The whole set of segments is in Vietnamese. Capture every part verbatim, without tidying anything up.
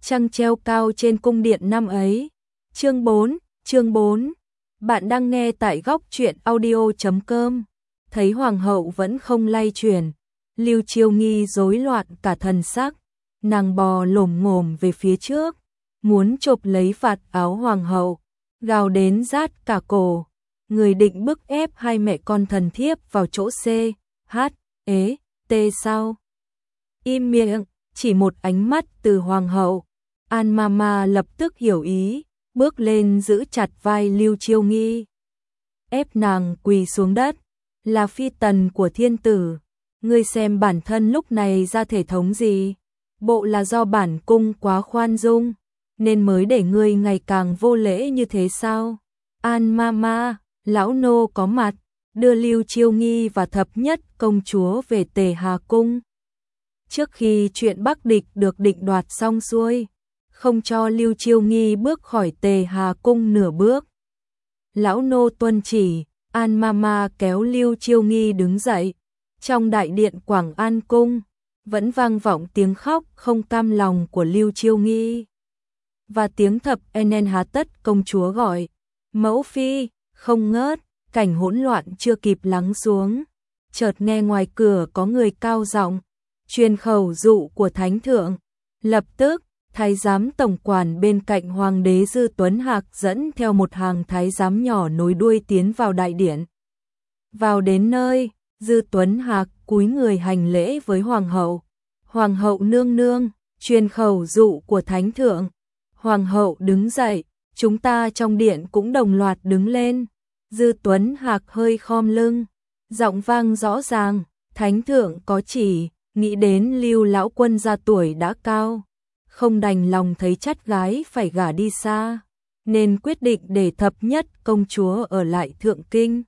trăng treo cao trên cung điện năm ấy. Chương bốn, chương bốn. Bạn đang nghe tại góc truyện audio chấm com. Thấy hoàng hậu vẫn không lay chuyển, Lưu Chiêu Nghi rối loạn cả thần sắc, nàng bò lồm ngồm về phía trước, muốn chộp lấy vạt áo hoàng hậu, gào đến rát cả cổ. Người định bức ép hai mẹ con thần thiếp vào chỗ C, H, ế, T sao? Im miệng, chỉ một ánh mắt từ hoàng hậu, An Mama lập tức hiểu ý, bước lên giữ chặt vai Lưu Chiêu Nghi, ép nàng quỳ xuống đất. Là phi tần của thiên tử, ngươi xem bản thân lúc này ra thể thống gì? Bộ là do bản cung quá khoan dung, nên mới để ngươi ngày càng vô lễ như thế sao? An Mama, lão nô có mặt, đưa Lưu Chiêu Nghi và thập nhất công chúa về Tề Hà Cung. Trước khi chuyện Bắc Địch được định đoạt xong xuôi, không cho Lưu Chiêu Nghi bước khỏi Tề Hà Cung nửa bước. Lão nô tuân chỉ. An Mama kéo Lưu Chiêu Nghi đứng dậy. Trong đại điện Quảng An Cung, vẫn vang vọng tiếng khóc không cam lòng của Lưu Chiêu Nghi. Và tiếng thập enen há tất công chúa gọi, mẫu phi, không ngớt, cảnh hỗn loạn chưa kịp lắng xuống. Chợt nghe ngoài cửa có người cao giọng, truyền khẩu dụ của thánh thượng. Lập tức, thái giám tổng quản bên cạnh hoàng đế Dư Tuấn Hạc dẫn theo một hàng thái giám nhỏ nối đuôi tiến vào đại điện. Vào đến nơi, Dư Tuấn Hạc cúi người hành lễ với hoàng hậu. Hoàng hậu nương nương, truyền khẩu dụ của thánh thượng. Hoàng hậu đứng dậy, chúng ta trong điện cũng đồng loạt đứng lên. Dư Tuấn Hạc hơi khom lưng, giọng vang rõ ràng, thánh thượng có chỉ, nghĩ đến Lưu lão quân gia tuổi đã cao, không đành lòng thấy chắt gái phải gả đi xa, nên quyết định để thập nhất công chúa ở lại Thượng Kinh,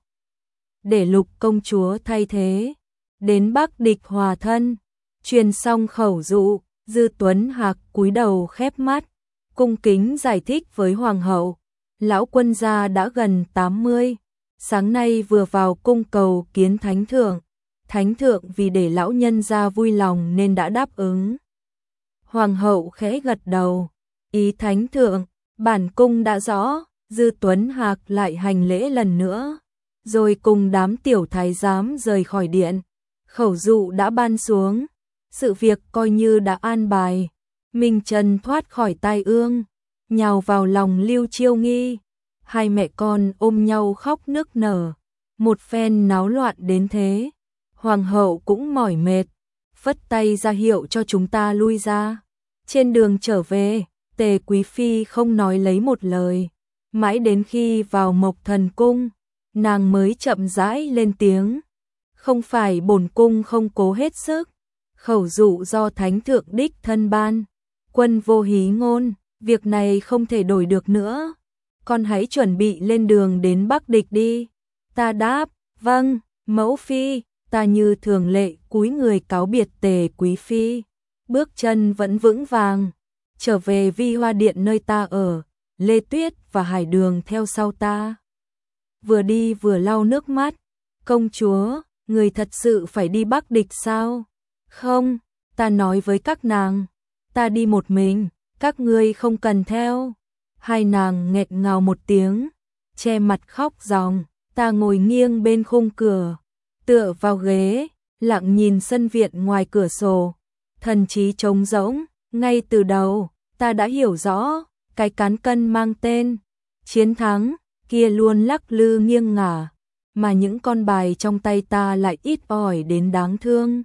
để Lục công chúa thay thế, đến Bắc Địch hòa thân. Truyền xong khẩu dụ, Dư Tuấn Hạc cúi đầu khép mắt, cung kính giải thích với hoàng hậu, lão quân gia đã gần tám mươi, sáng nay vừa vào cung cầu kiến thánh thượng, thánh thượng vì để lão nhân gia vui lòng nên đã đáp ứng. Hoàng hậu khẽ gật đầu, ý thánh thượng, bản cung đã rõ. Dư Tuấn Hạc lại hành lễ lần nữa, rồi cùng đám tiểu thái giám rời khỏi điện. Khẩu dụ đã ban xuống, sự việc coi như đã an bài. Minh Trần thoát khỏi tai ương, nhào vào lòng Lưu Chiêu Nghi, hai mẹ con ôm nhau khóc nức nở. Một phen náo loạn đến thế, hoàng hậu cũng mỏi mệt, phất tay ra hiệu cho chúng ta lui ra. Trên đường trở về, Tề Quý Phi không nói lấy một lời, mãi đến khi vào Mộc Thần Cung, nàng mới chậm rãi lên tiếng. Không phải bổn cung không cố hết sức, khẩu dụ do thánh thượng đích thân ban, quân vô hí ngôn, việc này không thể đổi được nữa. Con hãy chuẩn bị lên đường đến Bắc Địch đi. Ta đáp, vâng, mẫu phi. Ta như thường lệ cúi người cáo biệt Tề Quý Phi, bước chân vẫn vững vàng, trở về Vi Hoa Điện nơi ta ở, Lê Tuyết và Hải Đường theo sau ta. Vừa đi vừa lau nước mắt, công chúa, người thật sự phải đi Bắc Địch sao? Không, ta nói với các nàng, ta đi một mình, các ngươi không cần theo. Hai nàng nghẹt ngào một tiếng, che mặt khóc ròng. Ta ngồi nghiêng bên khung cửa, tựa vào ghế, lặng nhìn sân viện ngoài cửa sổ, thần trí trống rỗng. Ngay từ đầu, ta đã hiểu rõ, cái cán cân mang tên chiến thắng kia luôn lắc lư nghiêng ngả, mà những con bài trong tay ta lại ít ỏi đến đáng thương.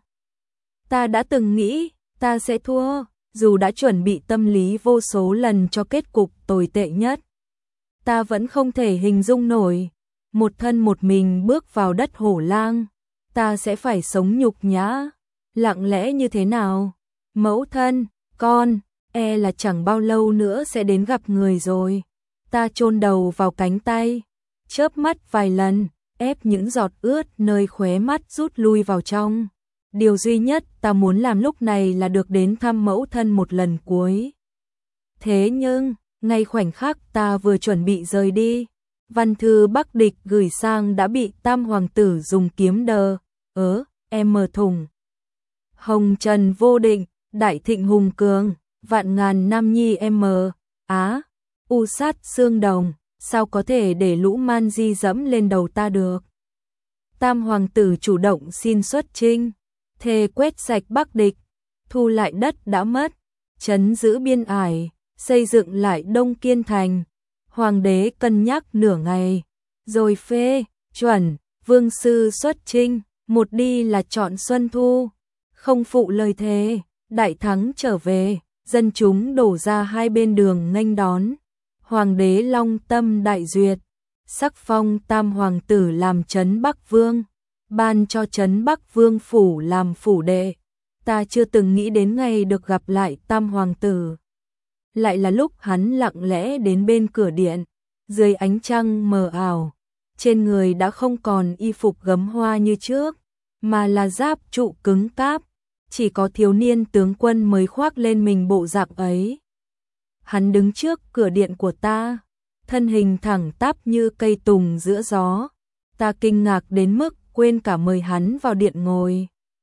Ta đã từng nghĩ ta sẽ thua, dù đã chuẩn bị tâm lý vô số lần cho kết cục tồi tệ nhất. Ta vẫn không thể hình dung nổi, một thân một mình bước vào đất Hổ Lang, ta sẽ phải sống nhục nhã, lặng lẽ như thế nào. Mẫu thân, con, e là chẳng bao lâu nữa sẽ đến gặp người rồi. Ta chôn đầu vào cánh tay, chớp mắt vài lần, ép những giọt ướt nơi khóe mắt rút lui vào trong. Điều duy nhất ta muốn làm lúc này là được đến thăm mẫu thân một lần cuối. Thế nhưng, ngay khoảnh khắc ta vừa chuẩn bị rời đi, văn thư Bắc Địch gửi sang đã bị tam hoàng tử dùng kiếm đờ, ớ, em mở thùng. Hồng trần vô định, đại thịnh hùng cường, vạn ngàn nam nhi em á, u sát xương đồng, sao có thể để lũ man di dẫm lên đầu ta được. Tam hoàng tử chủ động xin xuất chinh, thề quét sạch Bắc địch, thu lại đất đã mất, trấn giữ biên ải, xây dựng lại Đông Kiên thành. Hoàng đế cân nhắc nửa ngày, rồi phê chuẩn, vương sư xuất chinh, một đi là chọn Xuân Thu, không phụ lời thề, đại thắng trở về, dân chúng đổ ra hai bên đường nghênh đón. Hoàng đế long tâm đại duyệt, sắc phong tam hoàng tử làm trấn Bắc Vương, ban cho trấn Bắc Vương phủ làm phủ đệ. Ta chưa từng nghĩ đến ngày được gặp lại tam hoàng tử. Lại là lúc hắn lặng lẽ đến bên cửa điện, dưới ánh trăng mờ ảo, trên người đã không còn y phục gấm hoa như trước, mà là giáp trụ cứng cáp, chỉ có thiếu niên tướng quân mới khoác lên mình bộ dạng ấy. Hắn đứng trước cửa điện của ta, thân hình thẳng tắp như cây tùng giữa gió, ta kinh ngạc đến mức quên cả mời hắn vào điện ngồi.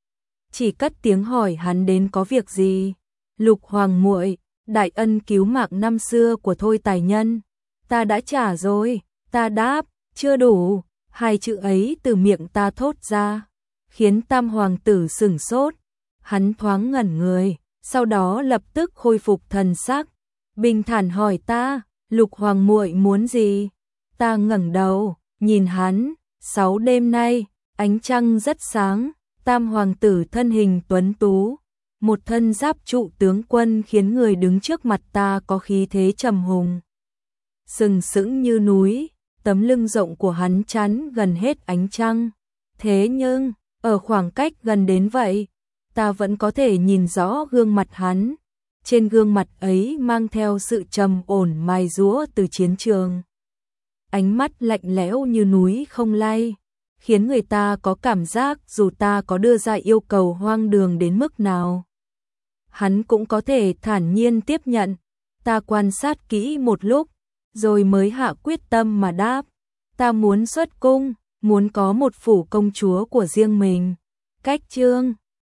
Chỉ cất tiếng hỏi hắn đến có việc gì. Lục hoàng muội, đại ân cứu mạng năm xưa của Thôi tài nhân, ta đã trả rồi. Ta đáp, chưa đủ. Hai chữ ấy từ miệng ta thốt ra, khiến tam hoàng tử sửng sốt. Hắn thoáng ngẩn người, sau đó lập tức khôi phục thần sắc, bình thản hỏi ta, Lục hoàng muội muốn gì? Ta ngẩng đầu, nhìn hắn. Sáu đêm nay, ánh trăng rất sáng, tam hoàng tử thân hình tuấn tú, một thân giáp trụ tướng quân khiến người đứng trước mặt ta có khí thế trầm hùng, sừng sững như núi. Tấm lưng rộng của hắn chắn gần hết ánh trăng, thế nhưng ở khoảng cách gần đến vậy, ta vẫn có thể nhìn rõ gương mặt hắn. Trên gương mặt ấy mang theo sự trầm ổn mài giũa từ chiến trường, ánh mắt lạnh lẽo như núi không lay, khiến người ta có cảm giác dù ta có đưa ra yêu cầu hoang đường đến mức nào, hắn cũng có thể thản nhiên tiếp nhận. Ta quan sát kỹ một lúc, rồi mới hạ quyết tâm mà đáp, ta muốn xuất cung, muốn có một phủ công chúa của riêng mình. Cách chương